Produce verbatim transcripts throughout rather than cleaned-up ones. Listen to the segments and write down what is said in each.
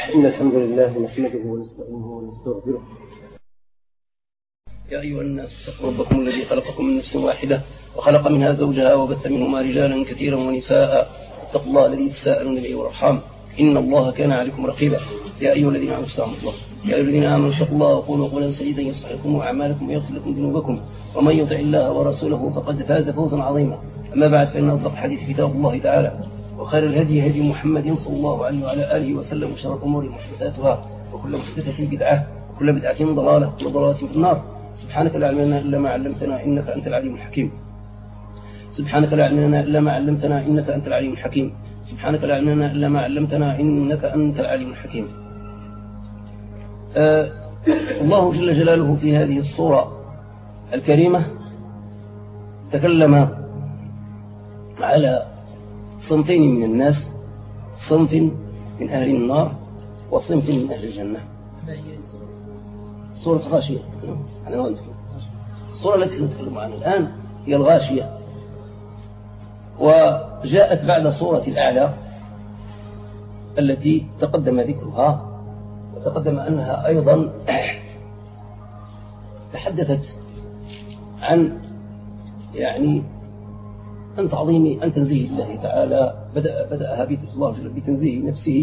إن الحمد لله نحمده ونستعينه ونستغفره. يا أيها الناس اتقوا ربكم الذي خلقكم من نفس واحدة وخلق منها زوجها وبث منهما رجالا كثيرا ونساء. اتقوا الله الذي تساءلون به والأرحام إن الله كان عليكم رقيبا. يا أيها الذين آمنوا استغفروا الله يا أيها الذين آمنوا اتقوا الله وقولوا قولا سديدا يصلح لكم أعمالكم ويغفر لكم ذنوبكم ومن يطع الله ورسوله فقد فاز فوزا عظيما. أما بعد فإن أصدق الحديث كتاب الله تعالى وخير الهدي هدي محمد صلى الله عليه وعلى آله وسلم وشر الأمور محدثاتها وكل محدثة بدعة وكل بدعة ضلالة وكل ضلالة في النار. سبحانك لا علم لنا إلا ما علمتنا إنك أنت العليم الحكيم. سبحانك لا علم لنا إلا ما علمتنا إنك أنت العليم الحكيم. سبحانك لا علم لنا إلا ما علمتنا إنك أنت العليم الحكيم. آه الله جل جلاله في هذه الصورة الكريمة تكلم على صنفين من الناس، صنف من أهل النار وصنف من أهل الجنة. سورة غاشية. الصورة التي نتكلم عنها الآن هي الغاشية، وجاءت بعد سورة الأعلى التي تقدم ذكرها، وتقدم أنها أيضا تحدثت عن يعني أن تعظيم أن تنزيه الله تعالى. بدأ بدأها الله بتنزيه نفسه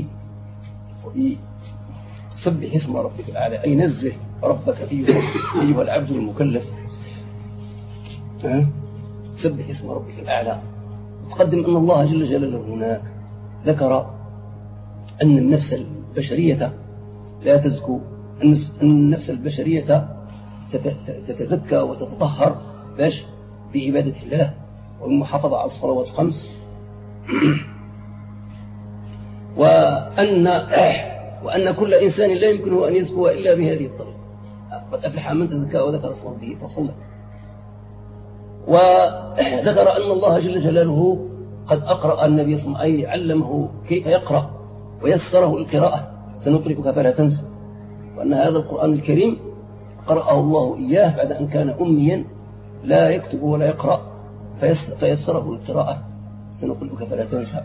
وبسبح اسم ربك الأعلى، أي نزه ربك أيها العبد المكلف. سبح اسم ربك الأعلى. تقدم أن الله جل جلاله هناك ذكر أن النفس البشرية لا تزكو، أن النفس البشرية تتزكى وتتطهر باش بعبادة الله والمحافظة على الصلوات الخمس، وأن وأن كل إنسان لا يمكنه أن يزكو إلا بهذه الطريقة. قد أفلح من تزكى وذكر اسم ربه فصلى. وذكر أن الله جل جلاله قد أقرأ النبي صلى الله عليه وسلم، أي علمه كيف يقرأ ويسره القراءة. سنقرئك فلا تنسى. وأن هذا القرآن الكريم قرأه الله إياه بعد أن كان أميا لا يكتب ولا يقرأ، فيسره القراءة. سنقرئك فلا تنسى.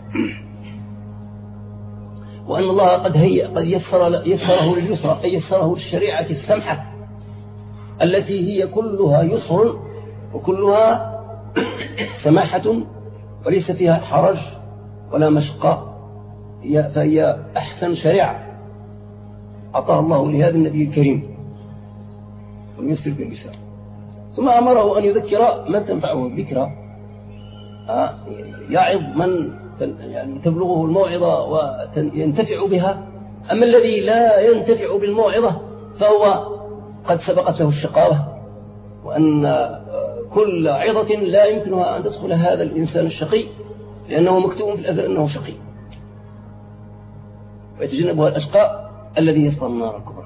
وأن الله قد هي قد يسر يسره لليسرى، أي يسره للشريعة السمحة التي هي كلها يسر وكلها سماحة وليس فيها حرج ولا مشقة، فهي أحسن شريعة أعطاها الله لهذا النبي الكريم ويسر باللسان. ثم أمره أن يذكر من تنفعه الذكرى، يعظ من يعني تبلغه الموعظة وينتفع بها. أما الذي لا ينتفع بالموعظة فهو قد سبقت له الشقاوة، وأن كل عظة لا يمكنها أن تدخل هذا الإنسان الشقي، لأنه مكتوب في الأثر أنه شقي، ويتجنبها الأشقاء الذي يصل النار الكبرى.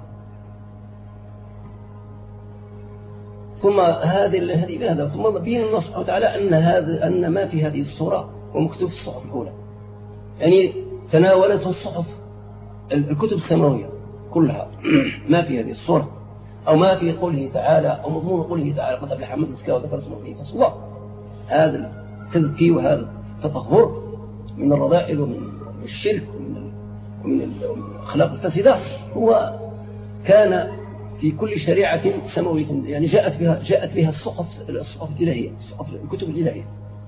ثم هذه هذه بهذا ثم بين الله سبحانه وتعالى أن هذا أن ما في هذه السورة ومكتوب في الصحف الأولى، يعني تناولته الصحف الكتب السماوية كلها ما في هذه السورة، أو ما في قوله تعالى أو مضمون قوله تعالى قد أفلح من تزكى وذكر اسم ربه فصلى. هذا التزكي وهذا التطهر من الرذائل ومن الشرك ومن الأخلاق الفاسدة هو كان في كل شريعة سماوية، يعني جاءت بها جاءت بها الصحف الصحف الإلهية، الصحف الكتب الإلهية.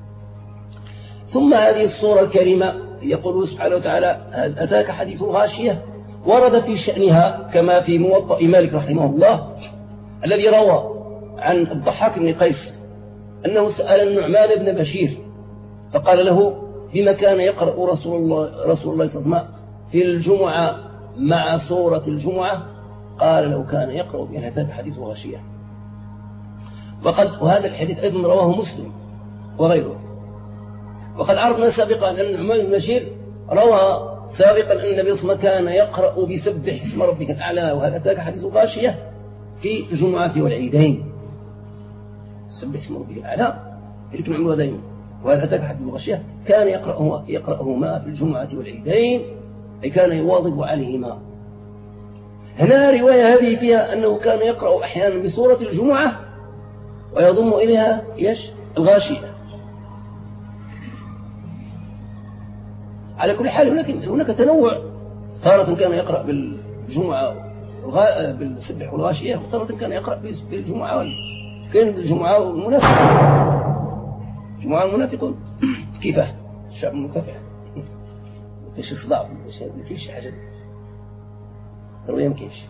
ثم هذه الصورة الكريمة يقول سبحانه وتعالى هل أتاك حديث غاشية، ورد في شأنها كما في موطأ مالك رحمه الله الذي روى عن الضحاك بن قيس أنه سأل النعمان بن بشير فقال له بما كان يقرأ رسول الله رسول الله صلى الله عليه وسلم في الجمعة مع سورة الجمعة، قال لو كان يقرأ بأن أتاك حديث غاشية. وقد وهذا الحديث أيضا رواه مسلم وغيره. وقد عرفنا سابقا أن النعمان بن بشير روى سابقا أن النبي صلى الله عليه وسلم كان يقرأ بسبح اسم ربك الأعلى وهل أتاك حديث غاشية في الجمعة والعيدين. سبح اسم ربك الأعلى يمكن عمره دائما، وهل أتاك حديث غاشية كان يقرأه يقرأهما في الجمعة والعيدين، أي كان يواظب عليهما. هنا رواية هذه فيها أنه كان يقرأ أحيانا بسورة الجمعة ويضم إليها إيش الغاشية. على كل حال هناك هناك تنوع تارة كان يقرأ بالجمعة بالسبح والغاشية، وتارة كان يقرأ بالجمعة كان بالجمعة والمنافق. الجمعة والمنافقون كيفه الشعب المكافح مفيش صداع، مفيش حاجة ترويه مكيفش.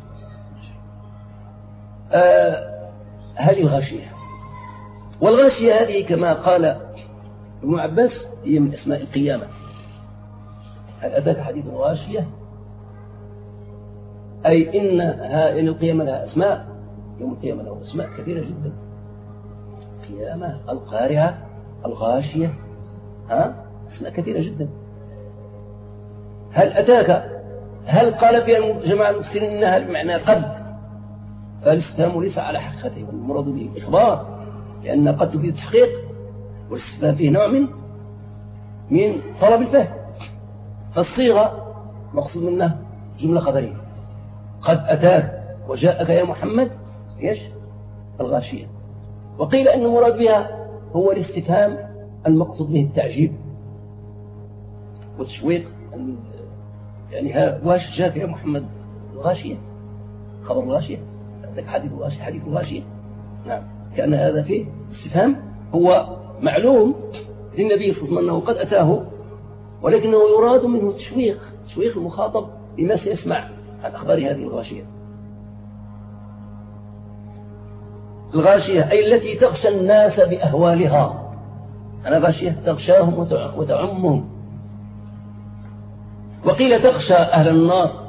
آه هذه الغاشية، والغاشية هذه كما قال ابن عباس هي من أسماء القيامة. هل أتاك حديث الغاشية؟ أي إن إن القيامة لها أسماء، يوم القيامة له أسماء كثيرة جدا. القيامة، القارعة، الغاشية، ها أسماء كثيرة جدا. هل أتاك، هل قال فيها جماعة المفسرين إنها بمعنى قد، فالاستفهام ليس على حقيقته، والمراد به الإخبار، لأن قد تفيد التحقيق، والاستفهام فيه نوع من من طلب الفهم. فالصيغة مقصود منها جملة خبرية، قد أتاك وجاءك يا محمد إيش الغاشية. وقيل أن المراد بها هو الاستفهام المقصود به التعجيب والتشويق، يعني ها واش جاءك يا محمد الغاشية، خبر الغاشية، عندك حديث الغاشية، حديث الغاشية. نعم، كأن هذا فيه استفهام. هو معلوم للنبي صلى الله عليه وسلم أنه قد أتاه، ولكنه يراد منه تشويق، تشويق المخاطب بما سيسمع عن أخبار هذه الغاشية. الغاشية أي التي تغشى الناس بأهوالها. أنا غاشية تغشاهم وتعمهم. وقيل تغشى أهل النار،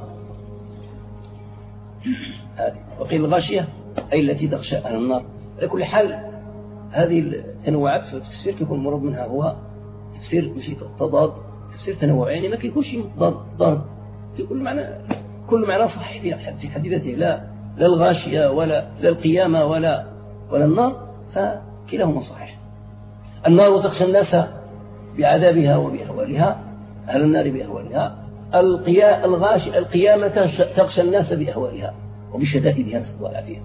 هذه. وقيل الغاشية أي التي تغشى أهل النار. على كل حال هذه التنوعات في التفسير يكون المراد منها هو تفسير مش تضاد، تفسير تنوع، يعني ما كيكونش تضاد في كل معنى، كل معنى صحيح في حد ذاته، لا لا الغاشية ولا لا القيامة ولا ولا النار، فكلاهما صحيح. النار تخشى الناس بعذابها وبأهوالها، أهل النار بأهوالها. القيا الغاشية القيامة تخشى الناس بأهوالها وبشدائدها، نسأل الله العافية.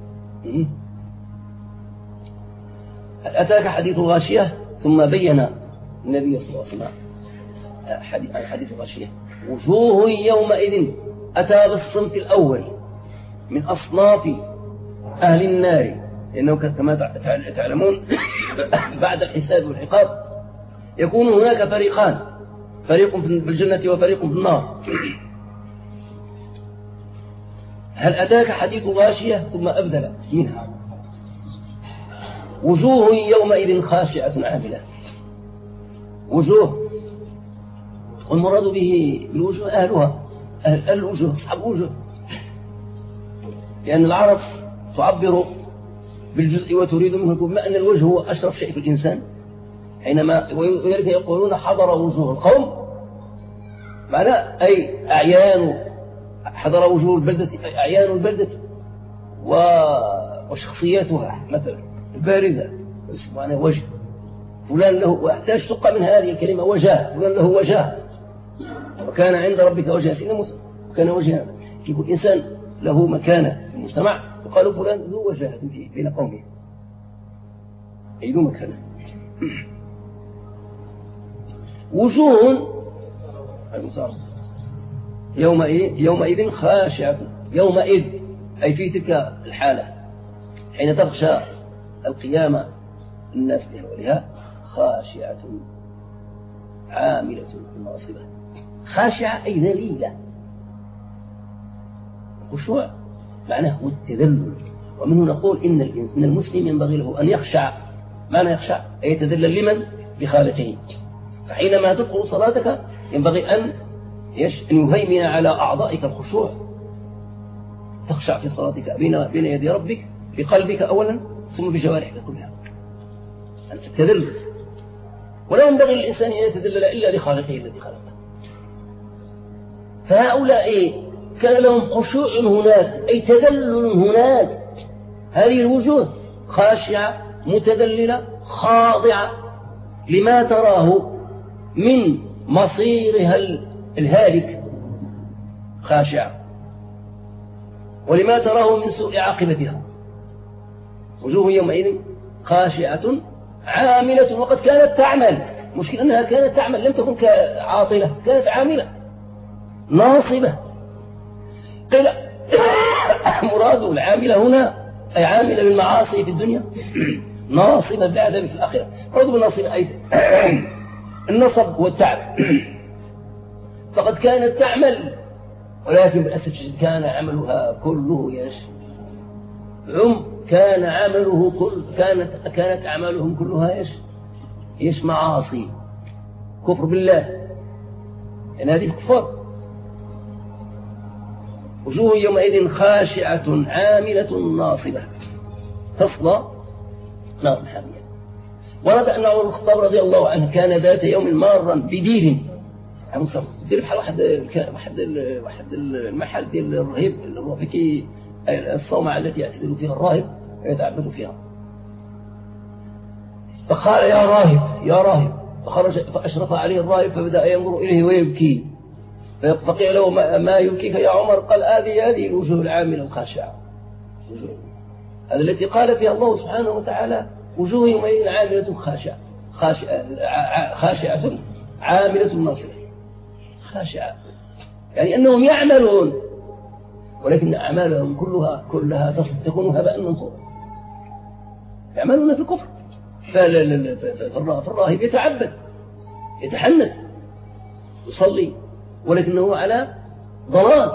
أتاك حديث الغاشية، ثم بين النبي صلى الله عليه وسلم حديث الغاشية. وجوه يومئذ أتى بالصنف الأول من أصناف أهل النار، لأنه كما تعلمون بعد الحساب والعقاب يكون هناك فريقان، فريق في الجنة وفريق في النار. هل أتاك حديث غاشية؟ ثم أبدل منها وجوه يومئذ خاشعة عاملة. وجوه، والمراد به بالوجوه أهلها، أهل الوجوه، أصحاب الوجوه، لأن العرب تعبر بالجزء وتريد منه، بما أن الوجه هو أشرف شيء في الإنسان، حينما يقولون حضر وجوه القوم، معناه أي أعيان، حضر وجوه البلدة، أعيان البلدة وشخصياتها مثلا البارزة، اسمه وجه فلان له، واحتاج تقع من هذه الكلمة وجاه، فلان له وجاه، وكان عند ربك وجها. سيدنا موسى كان وجها، كيف الإنسان له مكانة في المجتمع، وقالوا فلان ذو وجهة بين قومه، أي ذو مكانة. وجوه يومئذ يومئذ خاشعة، يومئذ أي في تلك الحالة حين تغشى القيامة الناس بأهوالها، خاشعة عاملة ناصبة. خاشعة أي ذليلة، خشوع معناه هو التذلل. ومنه نقول إن إن المسلم ينبغي له أن يخشع. معنى يخشع أي يتذلل لمن؟ لخالقه. فحينما تدخل صلاتك ينبغي أن أن يهيمن على أعضائك الخشوع، تخشع في صلاتك بين بين يدي ربك بقلبك أولا، ثم بجوارحك كلها، أن تتذلل. ولا ينبغي للإنسان أن يتذلل إلا لخالقه الذي خلقه. فهؤلاء كان لهم خشوع هناك، أي تذلل هناك. هذه الوجوه خاشعة متذللة خاضعة لما تراه من مصيرها الهالك، خاشعة، ولما تراه من سوء عاقبتها. وجوه يومئذ خاشعة عاملة، وقد كانت تعمل، مشكلة أنها كانت تعمل، لم تكن عاطلة، كانت عاملة ناصبة، قيل مراده العاملة هنا أي عاملة بالمعاصي في الدنيا ناصبة بالعذاب في الآخرة. مراد بالناصبة أيضا النصب والتعب، فقد كانت تعمل ولكن بالأسف كان عملها كله يش عم كان عمله كل كانت كانت أعمالهم كلها يش يش معاصي كفر بالله، لأن هذه كفر. وجوه يومئذ خاشعة عاملة ناصبة تصلى نار حامية. ورد أن عمر بن الخطاب رضي الله عنه كان ذات يوم مارا بدير دير بحال واحد واحد واحد المحل ديال الرهيب اللي هو فيك الصومعة التي يعتزل فيها الراهب ويتعبد فيها. فقال يا راهب يا راهب، فخرج فأشرف عليه الراهب فبدأ ينظر إليه ويبكي، فقيل له ما يبكيك يا عمر؟ قال هذه هذه الوجوه العاملة الخاشعة، هذا التي قال فيها الله سبحانه وتعالى وجوه يومئذ عاملة خاشعة خاشعة عاملة ناصبة. خاشعة يعني أنهم يعملون ولكن أعمالهم كلها كلها تكون هباء منثورا، يعملون في الكفر. فالراهب يتعبد يتحنث يصلي ولكنه على ضلال،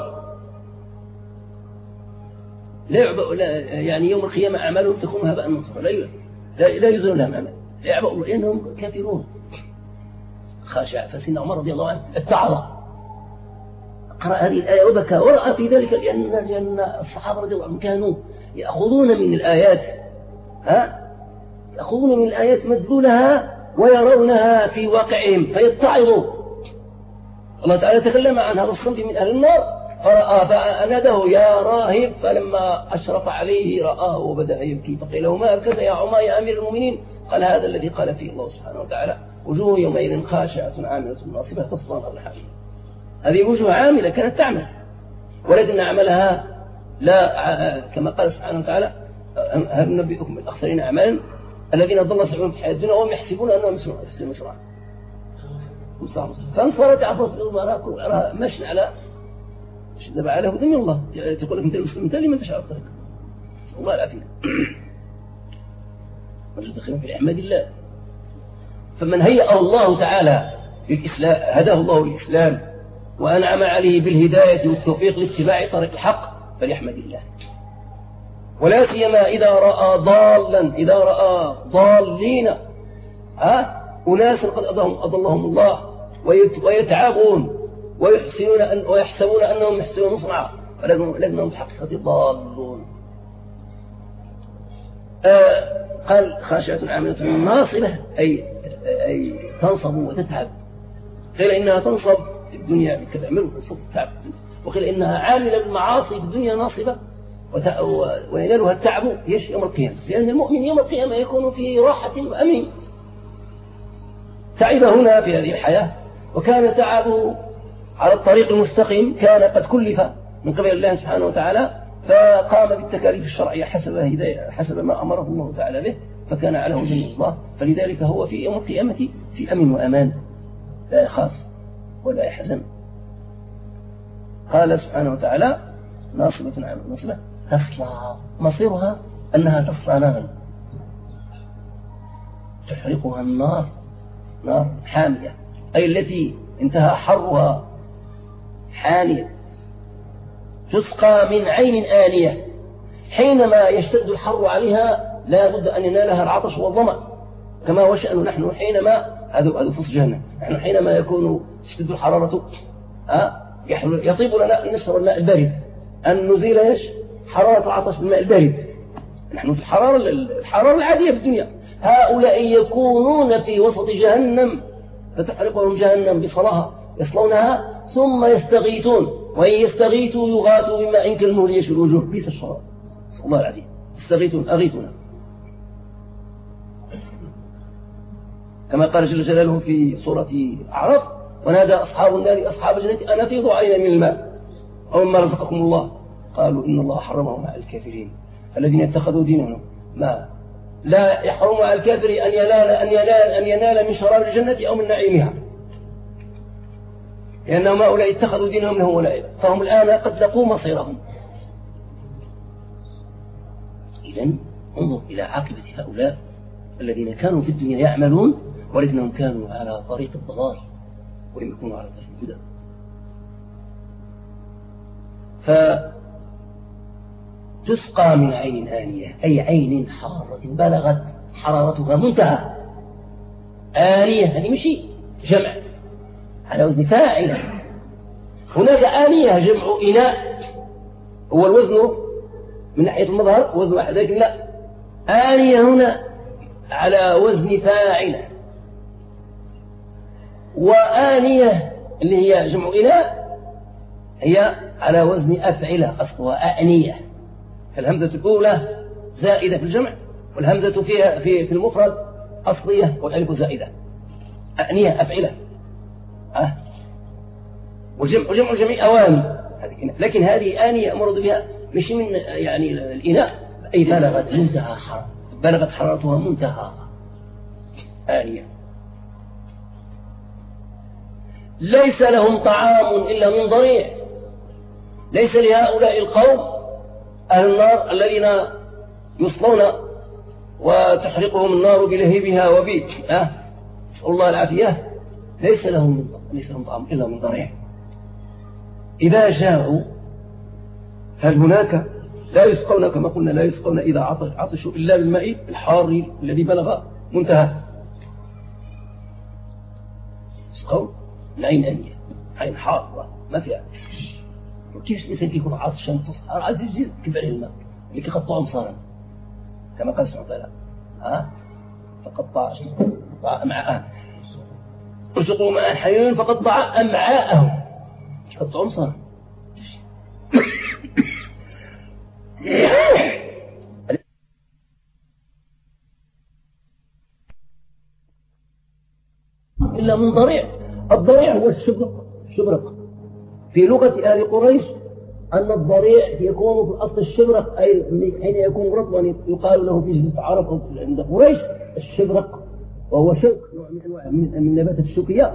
لا يعبأ لا يعني يوم القيامة أعمالهم تكون هباء منثورا، لا لا يزن لهم أعمال، لا يعبأ لأنهم كافرون. خاشع. فسيدنا عمر رضي الله عنه اتعظ قرأ هذه الآية وبكى ورأى في ذلك لأن لأن الصحابة رضي الله عنهم كانوا يأخذون من الآيات ها يأخذون من الآيات مدلولها ويرونها في واقعهم فيتعظوا. الله تعالى تكلم عن هذا الصنف من أهل النار فرأى فأناده يا راهب، فلما أشرف عليه رآه وبدأ يبكي فقيل له ما أبكت يا عمر يا أمير المؤمنين؟ قال هذا الذي قال فيه الله سبحانه وتعالى وجوه يومئذ خاشعة عاملة ناصبة تصلى نارا حامية. هذه وجوه عاملة كانت تعمل ولكن عملها لا كما قال سبحانه وتعالى هل ننبئكم بالأخسرين أعمالا الذين ضل سعيهم في الحياة الدنيا وهم يحسبون أنهم يحسنون صنعا. فانصرت عباس بن عمر مشن على شد على هدى من الله تقول لك انت المسلم انت لمن تشعر الطريق نسأل الله العافية. رجل دخلنا في احمد الله. فمن هيأ الله تعالى للإسلام هداه الله للإسلام وأنعم عليه بالهداية والتوفيق لاتباع طريق الحق فليحمد الله، ولا سيما إذا رأى ضالا إذا رأى ضالين ها أناس قد أضلهم الله ويتعبون ويحسنون أن ويحسبون أنهم يحسنون صنعا ولكنهم الحقيقة ضالون. آه قال خاشعة عاملة ناصبة أي أي تنصب وتتعب. قيل إنها تنصب في الدنيا كتعمل وتنصب وتتعب، وقيل إنها عاملة بالمعاصي في الدنيا ناصبة وينالها التعب يش يوم القيامة، لأن المؤمن يوم القيامة يكون في راحة وأمن. تعب هنا في هذه الحياة وكان تعبه على الطريق المستقيم كان قد كلف من قبل الله سبحانه وتعالى فقام بالتكاليف الشرعية حسب هداية حسب ما أمره الله تعالى به فكان على هدى الله، فلذلك هو في يوم القيامة في أمن وأمان لا يخاف ولا يحزن. قال سبحانه وتعالى ناصبة عاملة ناصبة تصلى مصيرها أنها تصلى نارا تحرقها النار نار حامية أي التي انتهى حرها حانية تسقى من عين آنية. حينما يشتد الحر عليها لا بد أن ينالها العطش والظمأ كما هو شأنه نحن حينما هذا فصل جهنم نحن حينما يكون تشتد الحرارة يطيب لنا أن نشرب الماء البارد أن نزيل إيش حرارة العطش بالماء البارد. نحن في الحرارة الحرارة العادية في الدنيا، هؤلاء يكونون في وسط جهنم فتحرقهم جهنم بصلاها يصلونها ثم يستغيثون وإن يستغيثوا يغاثوا بماء كالمهل يشوي الوجوه بئس الشراب. صلى الله عليه يستغيثون أغيثنا كما قال جل جلاله في سورة أعراف ونادى أصحاب النار أصحاب الجنة أن أفيضوا علينا من الماء أو مما رزقكم الله قالوا إن الله حرمهم على الكافرين الذين اتخذوا دينهم ما لا يحرم على الكافر أن ينال أن ينال أن ينال من شراب الجنة أو من نعيمها. لأنهم هؤلاء اتخذوا دينهم لهم ولعبا، فهم الآن قد لقوا مصيرهم. إذن انظر إلى عاقبة هؤلاء الذين كانوا في الدنيا يعملون ولكنهم كانوا على طريق الضلال ولم يكونوا على طريق الهدى. فتسقى من عين آنية، أي عين حارة بلغت حرارتها منتهى. آنية هذه مشي جمع على وزن فاعلة. هناك آنية جمع إناء، هو الوزن من ناحية المظهر وزن واحد، لكن لا، آنية هنا على وزن فاعلة. وآنية اللي هي جمع إناء هي على وزن أفعلة، أصلها آنية. فالهمزة الأولى زائدة في الجمع، والهمزة فيها في في المفرد أصلية، والألف زائدة. آنية أفعلة. أه. وجمع وجمع جميع أواني، لكن هذه آنية مرض بها مش من يعني الإناء، أي بلغت منتهى حرارة، بلغت حرارتها منتهى. آنية. ليس لهم طعام إلا من ضريع. ليس لهؤلاء القوم أهل النار الذين يصلون وتحرقهم النار بلهيبها وبيك أه؟ نسأل الله العافية. ليس لهم ليس لهم طعام إلا من ضريع. إذا جاءوا هل هناك لا يسقون كما قلنا، لا يسقون إذا عطش عطشوا إلا بالماء الحار الذي بلغ منتهى. يسقون من عين آنية، عين حارة ما فيها. كيف الإنسان يكون عطشان فصحى عزيز جدا كيف عليه الماء اللي كيقطعهم صارا كما قال سبحانه وتعالى ها فقطع قطع أمعاءهم ارزقوا ماء حيون فقطع أمعاءهم قطعهم صارا. إلا من ضريع. الضريع هو الشبرق. الشبرق في لغة أهل قريش أن الضريع يكون في الأصل الشبرق، أي حين يكون رطبا يقال له في جزيرة العرب أو عند قريش الشبرق، وهو شوك نوع من أنواع من نبات الشوكية.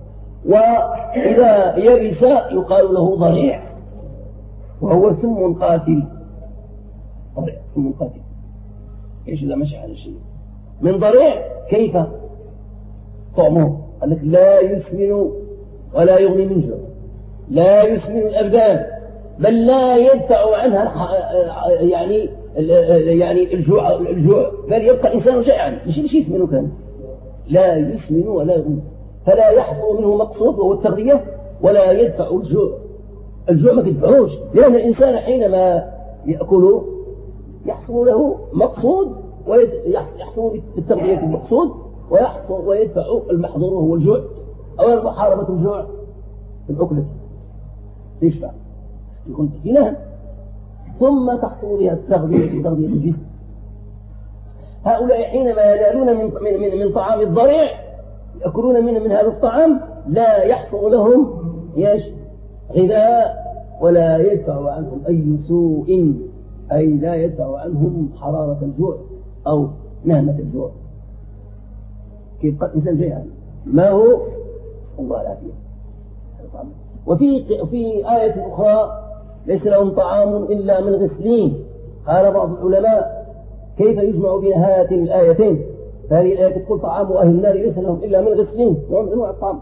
وإذا يبس يقال له ضريع، وهو سم قاتل. ضريع سم قاتل. إيش إذا مشي على شيء من ضريع كيف طعمه؟ قال لك لا يسمن ولا يغني من جوع، لا يسمن الأبدان، بل لا يدفع عنها يعني يعني الجوع الجوع بل يبقى الإنسان جائعا. مش مش يسمن كان، لا يسمن ولا يغني، فلا يحصل منه مقصود وهو التغذية، ولا يدفع الجوع. الجوع ما تدفعوش، لأن الإنسان حينما يأكل يحصل له مقصود ويحصل بالتغذية المقصود، ويحصل ويدفع المحظور وهو الجوع أو محاربة الجوع بالأكلة يشفع يكون تكينها، ثم تحصل بها التغذية تغذية الجسم. هؤلاء حينما ينالون من, من, من طعام الضريع يأكلون من, من هذا الطعام لا يحصل لهم يش غذاء، ولا يدفع عنهم أي سوء، أي لا يدفع عنهم حرارة الجوع أو نهمة الجوع. كيف قد إنسان جيعان ما هو الله العافية. وفي في آية أخرى ليس لهم طعام إلا من غسلين. قال بعض العلماء كيف يجمع بين هاتين الآيتين؟ فهذه الآية تقول طعام أهل النار ليس لهم إلا من غسلين، نوع من أنواع الطعام،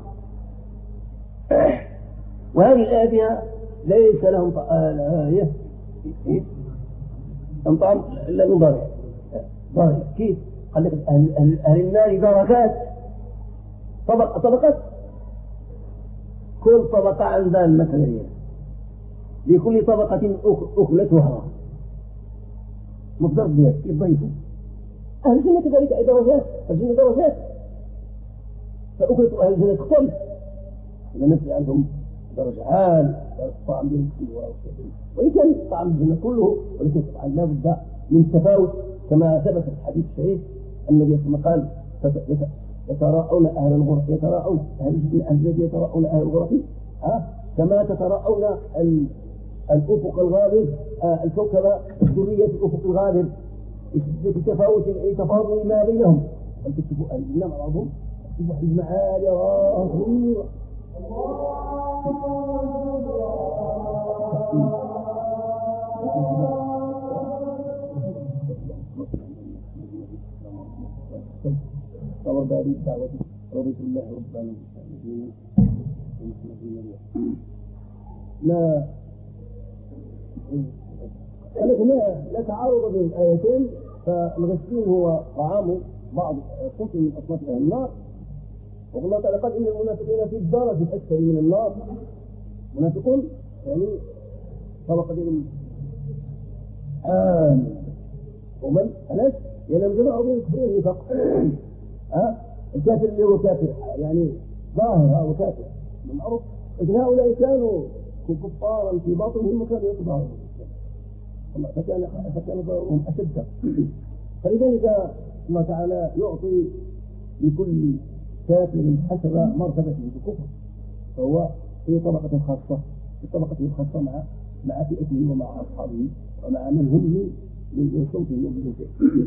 وهذه الآية فيها ليس لهم طعام إلا من ضريع. ضريع كيف؟ قال لك أهل, أهل النار درجات، طبق طبقات، كل طبقة عندها المثلية، لكل طبقة أكلتها مصدر ديال يضيفوا. أهل الجنة كذلك أي درجات، الجنة درجات، فأكلة أهل الجنة تختلف، إذا نفس عندهم درجة عال طعم بالكل، وإن كان طعم الجنة كله، ولكن طبعا لا بد من تفاوت كما ثبت في الحديث الشريف النبي صلى الله عليه وسلم قال يتراءون أهل الغرف، يتراءون أهل الجنة يتراءون أهل الغرف ها كما تتراءون الأفق الغابر الكوكب الدرية الأفق الغابر بتفاوت أي تفاضل ما بينهم. أنت تشوفوا أهل الجنة مع بعضهم تشوفوا حجم عالي رهيب. صبر بهذه الدعوة رضيت الله ربنا لا لا لا تعارض بين الآيتين. فالغسلين هو طعام بعض صنف من أصناف أهل النار، والله تعالى قال إن المنافقين في الدرجة الأكثر من النار. منافقون يعني طبقة من آمن ومن أليس يعني الجماعة بين الكفرين والنفاق. ها الكافر اللي هو كافر يعني ظاهر هو كافر من الأرض، لكن هؤلاء كانوا كفارا في باطنهم وكانوا يتظاهرون فكان فكان ضررهم أشد. فلذلك الله تعالى يعطي لكل كافر حسب مرتبته في الكفر، فهو في طبقة خاصة في طبقة خاصة مع مع فئته ومع أصحابه ومع من هم من صوته وبجنسه.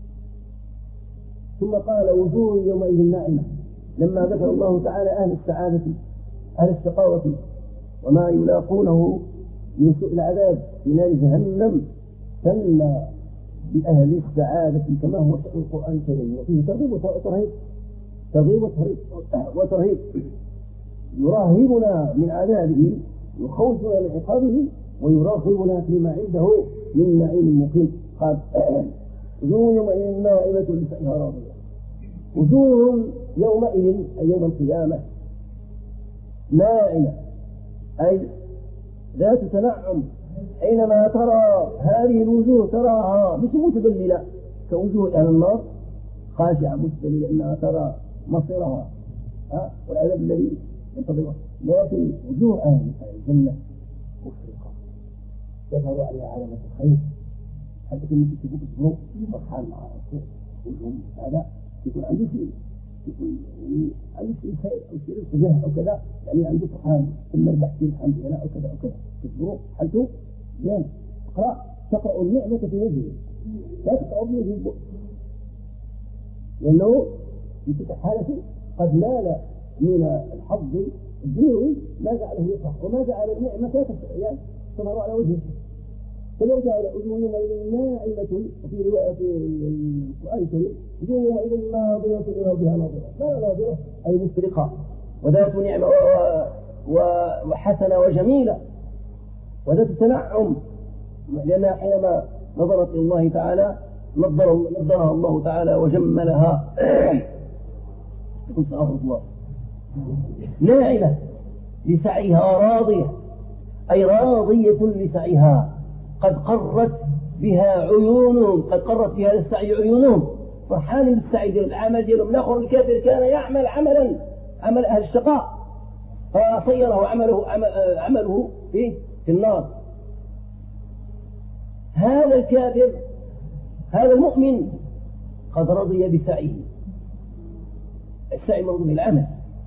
ثم قال وجوه يومئذ ناعمة، لما ذكر الله تعالى أهل السعادة أهل الشقاوة وما يلاقونه من سوء العذاب في نار جهنم، سمى بأهل السعادة كما هو شأن القرآن الكريم، وفيه ترغيب وترهيب ترغيب وترهيب يراهبنا من عذابه، يخوفنا من عقابه، ويرغبنا فيما عنده من نعيم مقيم. قال وجوه يومئذ ناعمة لسعيها راضية. وجوه يومئذ أي يوم القيامة ناعمة أي ذات تنعم، حينما ترى هذه الوجوه تراها مش متدللة كوجوه أهل النار خاشعة متدللة إنها ترى مصيرها والعذاب الذي ينتظرها، لكن وجوه أهل الجنة مشرقة تظهر عليها علامة الخير، حتى كنت تبقى تبقى فرحان مع وجوههم هذا يكون عنده شيء يكون يعني عنده شيء خير أو شيء اتجاه أو كذا، يعني عنده فرحان ثم يربح فيه الحمد لله أو كذا أو كذا تبقى حالته يعني اقرأ تقرأ النعمة في وجهه لا تقرأ بوجه البؤس، لأنه في تلك الحالة قد نال من الحظ الدنيوي ما جعله يفرح وما جعل النعمة يعني تظهر على وجهه. فلو جعل وجوه يومئذ ناعمة، وفي رواية في القرآن الكريم وجوه يومئذ ناظرة إلى ربها ناظرة، لا ناظرة أي مشرقة وذات نعمة وحسنة وجميلة وذات تنعم، لأنها حينما نظرت إلى الله تعالى نظرها الله تعالى وجملها. يقول سبحانه الله ناعمة لسعيها راضية أي راضية لسعيها، قد قرت بها عيونهم، قد قرت بهذا السعي عيونهم، فرحان بالسعي ديالهم العمل ديالهم. الآخر الكافر كان يعمل عملا عمل أهل الشقاء فصيره عمله عمله في في النار. هذا الكافر هذا المؤمن قد رضي بسعيه، السعي مرضي بالعمل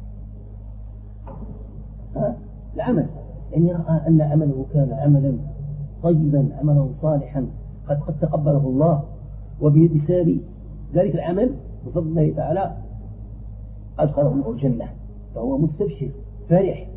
ها العمل يعني رأى أن عمله كان عملا طيبا عملا صالحا قد قد تقبله الله، وبسبب ذلك العمل بفضل الله تعالى أدخله الجنة، فهو مستبشر فرح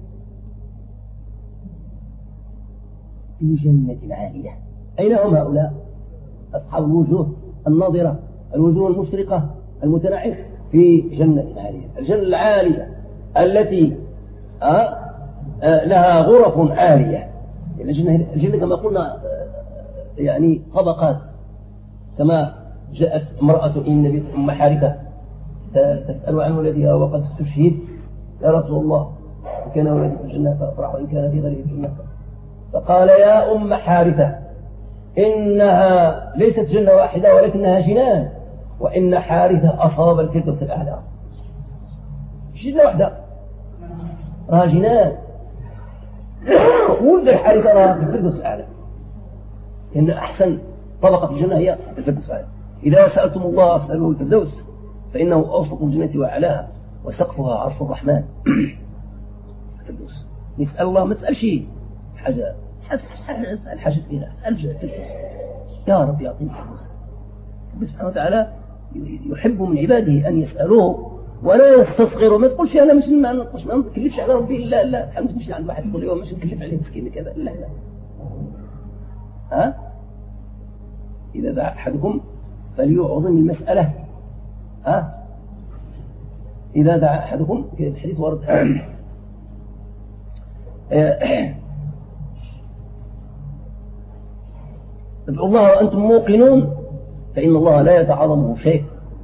في جنة عالية. أين هم هؤلاء؟ أصحاب الوجوه الناظرة الوجوه المشرقة المتنعمة في جنة عالية، الجنة العالية التي آه آه لها غرف عالية. الجنة, الجنة كما قلنا يعني طبقات، كما جاءت امرأة النبي صلى الله عليه وسلم تسأل عنه الذي وقد استشهد يا رسول الله إن كان ولدي في الجنة فأفرح وإن كان في غيره في الجنة، فقال يا أم حارثة إنها ليست جنة واحدة ولكنها جنان، وإن حارثة أصاب الفردوس الأعلى. جنة واحدة راه جنان، ولد الحارثة راه في الفردوس الأعلى، إن أحسن طبقة في الجنة هي الفردوس الأعلى. إذا سألتم الله فاسألوه الفردوس فإنه أوسط الجنة وأعلاها وسقفها عرش الرحمن. الفردوس نسأل الله ما تسأل شيء حاجة اسأل حاجة كبيرة، اسأل الفردوس يا رب يعطيني الفردوس. رب سبحانه وتعالى يحب من عباده أن يسألوه ولا يستصغر. ما تقولش أنا مش ما نكلفش على ربي. لا لا الحمد مش عند واحد يقول يوم مش نكلف عليه مسكين كذا. لا لا ها إذا دعا أحدكم فليعظم المسألة. ها إذا دعا أحدكم الحديث ورد ادعوا الله وأنتم موقنون فإن الله لا يتعاظمه شيء.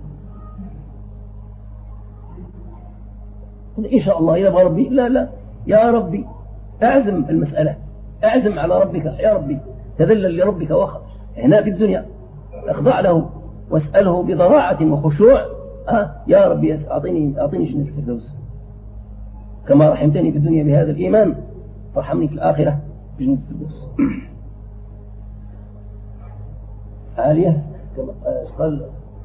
إن شاء الله إذا بغى ربي لا لا يا ربي أعزم المسألة، أعزم على ربك يا ربي، تذلل لربك وخر هنا في الدنيا، اخضع له واسأله بضراعة وخشوع. آه يا ربي أعطيني أعطيني جنة الفردوس كما رحمتني في الدنيا بهذا الإيمان فارحمني في الآخرة بجنة الفردوس. عالية كما قال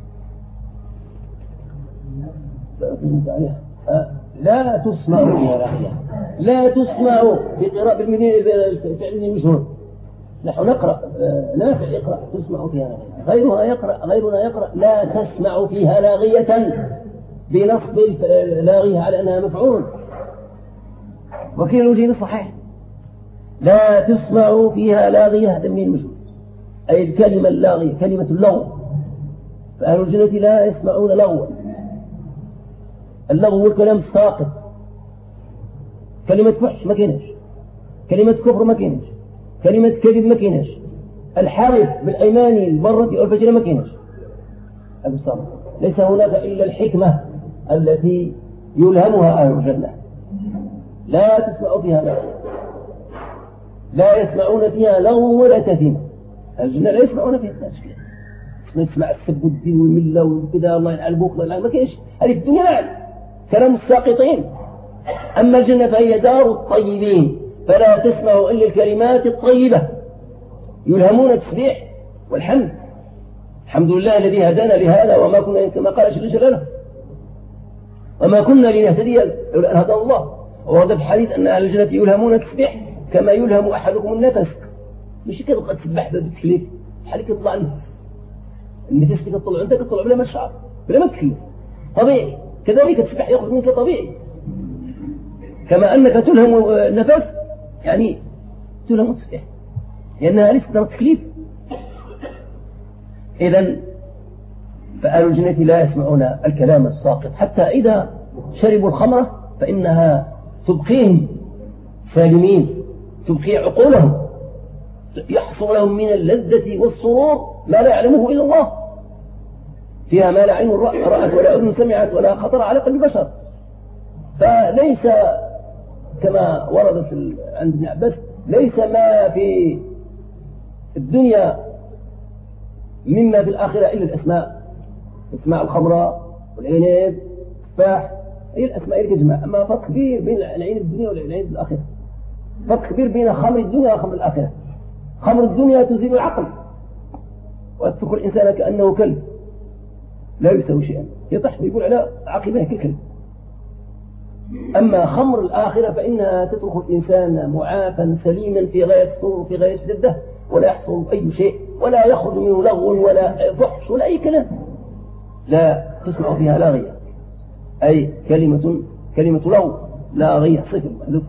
آه لا تسمعوا فيها لاغية. لا تسمعوا بقراءة بالفعل المشهور. نحن نقرأ نافع يقرأ تسمع فيها لاغية، غيرها يقرأ غيرنا يقرأ لا تسمع فيها لاغية بنصب لاغية على أنها مفعول. وكيل الوجهين صحيح. لا تسمع فيها لاغية هذا من المشهور أي الكلمة اللاغية كلمة اللغو. فأهل الجنة لا يسمعون لغوا. اللغو والكلام الساقط. كلمة فحش ما كيناش، كلمة كفر ما كيناش، كلمة كذب ما كيناش، الحرف بالأيمان المرة والفجر ما كيناش. ليس هناك إلا الحكمة التي يلهمها أهل الجنة. لا تسمع فيها لغو، لا يسمعون فيها لغو ولا تثيم. الجنة لا يسمعون فيها تشكيل. تسمع السب والدين والملة وكذا الله يلعن بوك الله يلعن ما كيناش. هذه في الدنيا نعم كلام الساقطين. أما الجنة فهي دار الطيبين فلا تسمع إلا الكلمات الطيبة يلهمون التسبيح والحمد. الحمد لله الذي هدانا لهذا وما كنا كما قال جل جلاله وما كنا لنهتدي لولا أن هدانا الله. وهذا في الحديث أن أهل الجنة يلهمون التسبيح كما يلهم أحدكم النفس. مش كتبقى تسبح بالتكليف حالك يطلع النفس النفس تطلع عندك تطلع بلا ما تشعر بلا ما تكليف طبيعي. كذلك تسبح يخرج منك طبيعي كما أنك تلهم النفس يعني تلهم التسبيح لأنها ليست تكليف. إذن فأهل الجنة لا يسمعون الكلام الساقط حتى إذا شربوا الخمرة فإنها تبقيهم سالمين، تبقي عقولهم، يحصل لهم من اللذة والسرور ما لا يعلمه إلا الله. فيها ما لا عين رأت ولا أذن سمعت ولا خطر على قلب بشر. فليس كما وردت عند ابن عباس ليس ما في الدنيا مما في الآخرة إلا الأسماء. اسماء الخمرة والعنب التفاح هي الأسماء اللي تجمع. أما فرق كبير بين العين الدنيا والعين الآخرة. فرق كبير بين خمر الدنيا وخمر الآخرة. خمر الدنيا تزيل العقل وتترك الإنسان كأنه كلب لا يسوي شيئا يطح ويقول على عقبه كالكلب. أما خمر الآخرة فإنها تترك الإنسان معافا سليما في غاية السرور في غاية اللذة ولا يحصل أي شيء ولا يخرج منه لغو ولا فحش ولا أي كلام. لا تسمع فيها لاغية أي كلمة كلمة لغو لاغية صفر محذوف.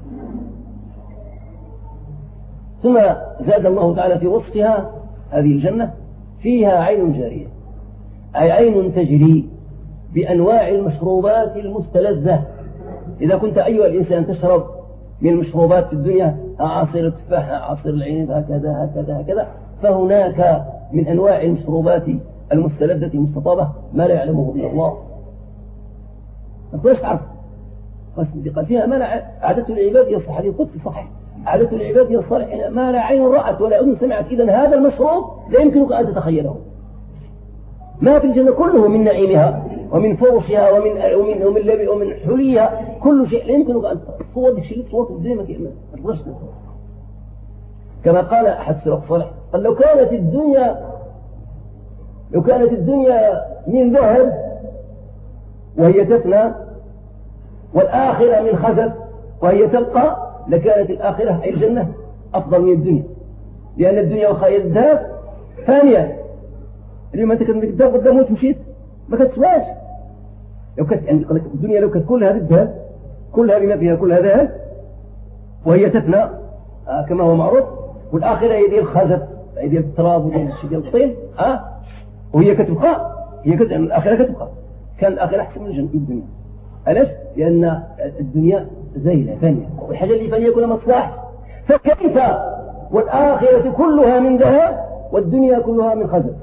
ثم زاد الله تعالى في وصفها هذه الجنة فيها عين جارية أي عين تجري بأنواع المشروبات المستلذة. إذا كنت أيها الإنسان تشرب من المشروبات في الدنيا عصير التفاح عصير العنب هكذا هكذا هكذا فهناك من أنواع المشروبات المستلذة المستطابة ما لا يعلمه إلا الله. ما تقدرش تعرف قال فيها ما لا عادة العباد يصح حديث قدسي صحيح عادة العباد الصالحين ما لا عين رأت ولا أذن سمعت. إذن هذا المشروب لا يمكنك أن تتخيله. ما في الجنة كله من نعيمها ومن فرشها ومن ومن ومن لبن ومن حليها كل شيء لا يمكنك أن تصور الشيء اللي تصوره في الدنيا ما تقدرش تصور. كما قال أحد السلف الصالح قال لو كانت الدنيا لو كانت الدنيا من ذهب وهي تفنى والآخرة من خزف وهي تبقى لكانت الآخرة أي الجنة أفضل من الدنيا. لأن الدنيا وخير الذهب ثانية اليوم أنت كنت الذهب قدام وتمشيت ما كتسواش. لو كانت يعني الدنيا لو كانت كلها بالذهب، كلها بما فيها كلها ذهب، وهي تفنى آه كما هو معروف، والآخرة هي ديال الخزف، هي ديال التراب وديال الشيء ديال الطين، آه وهي كتبقى، هي كت... يعني الآخرة كتبقى، كان الآخرة أحسن من الدنيا. علاش؟ لأن الدنيا زيلة فانية، والحاجة اللي فانية كلها مصلحة، فكيف والآخرة كلها من ذهب والدنيا كلها من خزف؟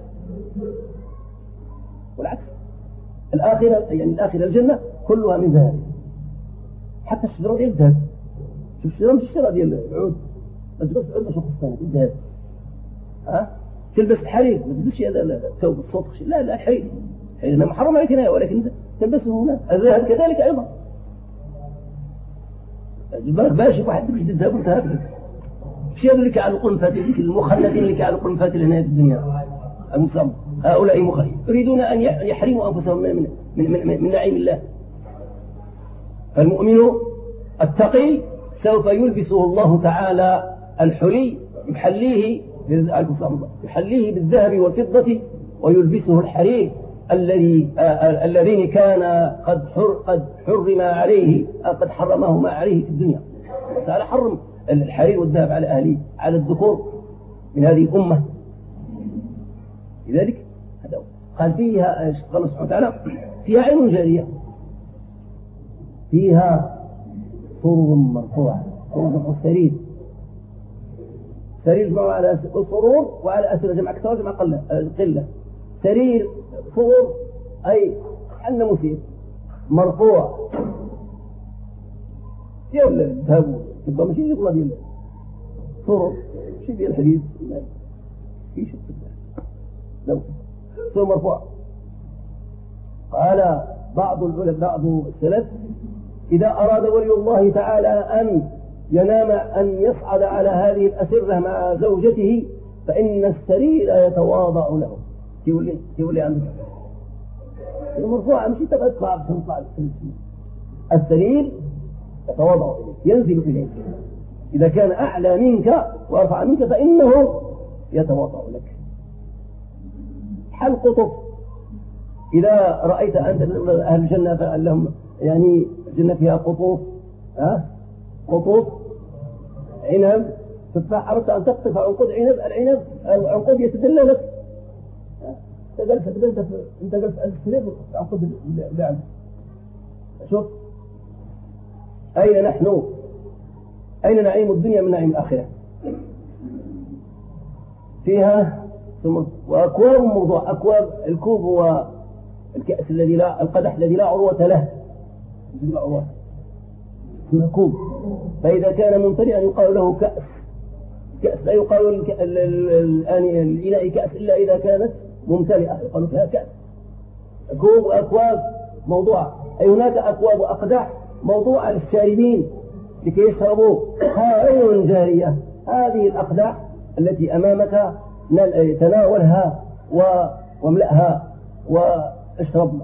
والعكس، الآخرة يعني الآخرة الجنة كلها من ذهب، حتى الشجرة ديال الذهب. شوف الشجرة مش الشجرة ديال العود، العود شوف الثاني الذهب، ها تلبس الحرير، ما تلبسش هذا الثوب الصوت، لا لا الحرير، حين محرم عليك هنا، ولكن تلبسه هنا. الذهب كذلك أيضا، بالك باش واحد يلبس الذهب وانت هكذا، ماشي هذول اللي كيعلقوا الفاتل، المخلدين اللي كيعلقوا الفاتل هنا في الدنيا، المسلم هؤلاء مخلدين يريدون أن يحرموا أنفسهم من, من, من, من نعيم الله. فالمؤمن التقي سوف يلبسه الله تعالى الحلي، يحليه يحليه بالذهب والفضة، ويلبسه الحرير الذي الذين كان قد حر قد حرم عليه قد حرمهما عليه في الدنيا. تعالى حرم الحرير والذهب على أهله، على الذكور من هذه الأمة. لذلك هذا قال فيها قال سبحانه وتعالى فيها عين جارية، فيها سرر مرفوعة، سرر سرير، سرير جمع على سرور وعلى أسر، جمع كثير جمع قلة قلة. سرير سرور أي حن مسير مرفوع، ديال الذهب يبقى ماشي يقول ديال سرور، ماشي ديال الحديد، في شيء لو سرور مرفوع. قال بعض العلماء بعض السلف إذا أراد ولي الله تعالى أن ينام أن يصعد على هذه الأسرة مع زوجته فإن السرير يتواضع له. تقول لي عنده المرفوع مش تبقى تطلع تطلع السرير يتواضع إليه، ينزل إليك. إذا كان أعلى منك وأرفع منك فإنه يتواضع لك. حل قطف، إذا رأيت أنت أهل الجنة فقال لهم يعني الجنة فيها قطوف، ها قطوف عنب تفاح، أردت أن تقطف عنقود عنب، العنب العنقود يتدلى لك، أنت جالس أنت جالس ألف عنقود العنب. شوف أين نحن، أين نعيم الدنيا من نعيم الآخرة؟ فيها ثم وأكواب موضوع، أكواب الكوب هو الكأس الذي لا القدح الذي لا عروة له، لا عروة اسمه كوب. فإذا كان ممتلئا يقال له كأس، كأس لا يقال الآن الإناء كأس إلا إذا كانت ممتلئة يقال فيها كأس. كوب وأكواب موضوعة، أي هناك أكواب وأقداح موضوعة للشاربين لكي يشربوا. عين جارية، هذه الأقداح التي أمامك تناولها واملأها واشرب.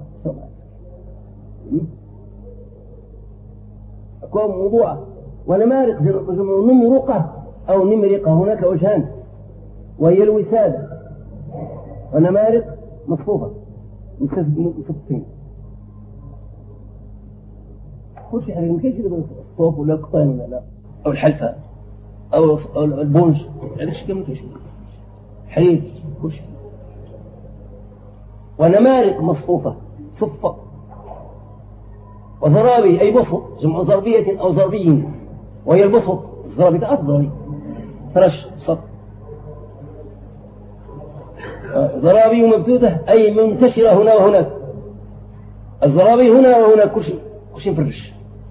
أكواب موضوعة. ونمارق نمرقة أو نمرقة، هناك وجهان وهي الوسادة، ونمارق مصفوفة مصفوفين. كل شيء حاجة مكيش يقدر الصوف ولا القطين ولا لا، أو الحلفة أو البونج، هذا الشيء كم مكيش حرير كل شيء. ونمارق مصفوفة صفة. وزرابي أي بسط، جمع زربية أو زربي، وهي البسط. الزرابي أفضل فرش سط. زرابي مبتوتة أي منتشرة هنا وهناك. الزرابي هنا وهناك كل شيء كل شيء فرش.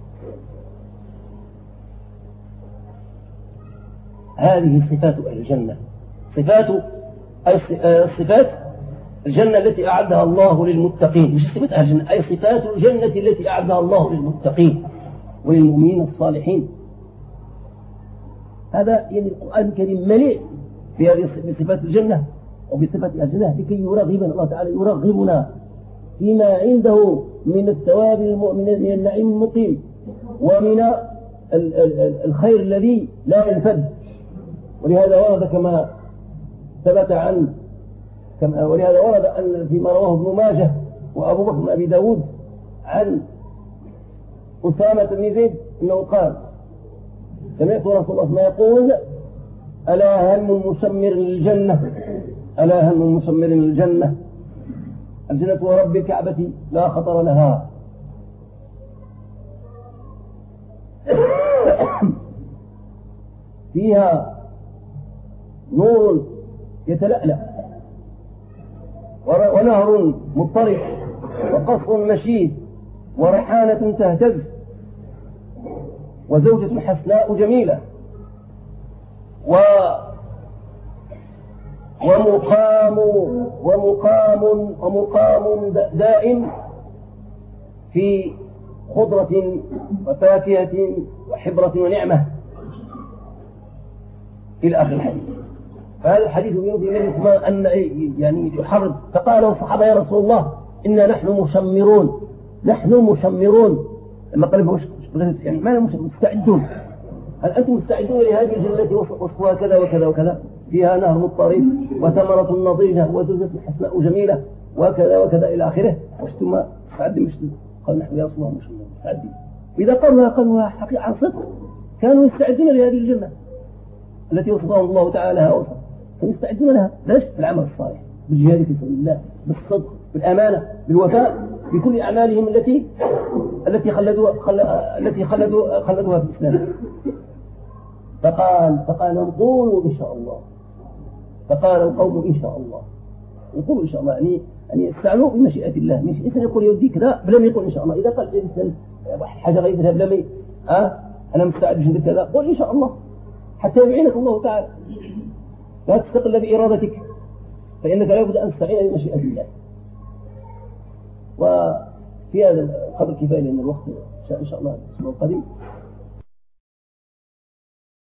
هذه صفات أهل الجنة، صفات الصفات الجنة التي أعدها الله للمتقين، مش صفات أهل الجنة، أي صفات الجنة التي أعدها الله للمتقين وللمؤمنين الصالحين. هذا يعني القرآن الكريم مليء بهذه بصفات الجنة وبصفات الجنة لكي يرغبنا الله تعالى، يرغبنا فيما عنده من الثواب المؤمن، من النعيم المقيم، ومن الخير الذي لا ينفد. ولهذا ورد كما ثبت عن كما ولهذا ورد أن فيما رواه ابن ماجه وأبو بكر بن أبي داود عن أسامة بن زيد أنه قال سمعت رسول الله ما يقول ألا هل من مشمر للجنة ألا هل من مشمر للجنة الجنة ورب الكعبة لا خطر لها. فيها نور يتلألأ ونهر مضطرب وقصر مشيد وريحانة تهتز وزوجة حسناء جميلة و ومقام ومقام ومقام دائم في خضرة وفاكهة وحبرة ونعمة إلى آخر الحديث. فهذا الحديث ينبي من اسمه أن يعني يحرض. فقالوا الصحابة يا رسول الله إنا نحن مشمرون نحن مشمرون لما قالوا يعني ما مستعدون هل أنتم مستعدون لهذه الجنة وصفها كذا وكذا وكذا فيها نهر مضطرب وثمرة نضيجة وزوجة حسناء جميلة وكذا وكذا إلى آخره وأنتم مستعدين مش قال نحن يا رسول الله مش مستعدين. وإذا قالوا قالوا حقيقة عن صدق كانوا يستعدون لهذه الجنة التي وصفهم الله تعالى لها وصف كانوا يستعدون لها ليش بالعمل الصالح بالجهاد في سبيل الله بالصدق بالأمانة بالوفاء بكل أعمالهم التي التي خلدوا خل... التي خلدوا خلدوها في الإسلام. فقال فقال قولوا إن شاء الله فقال القوم إن شاء الله يقولوا إن شاء الله يعني يعني استعلوا بمشيئة الله مش إنسان يقول يودي كذا بلم يقول إن شاء الله. إذا قال إنسان حاجة غير ذهب لم أه أنا مستعد جدا كذا قول إن شاء الله حتى يعينك الله تعالى. لا تستقل بإرادتك فإنك لا بد أن تستعين بمشيئة الله. وفي هذا القدر كفاية لأن الوقت إن شاء الله الأسبوع القادم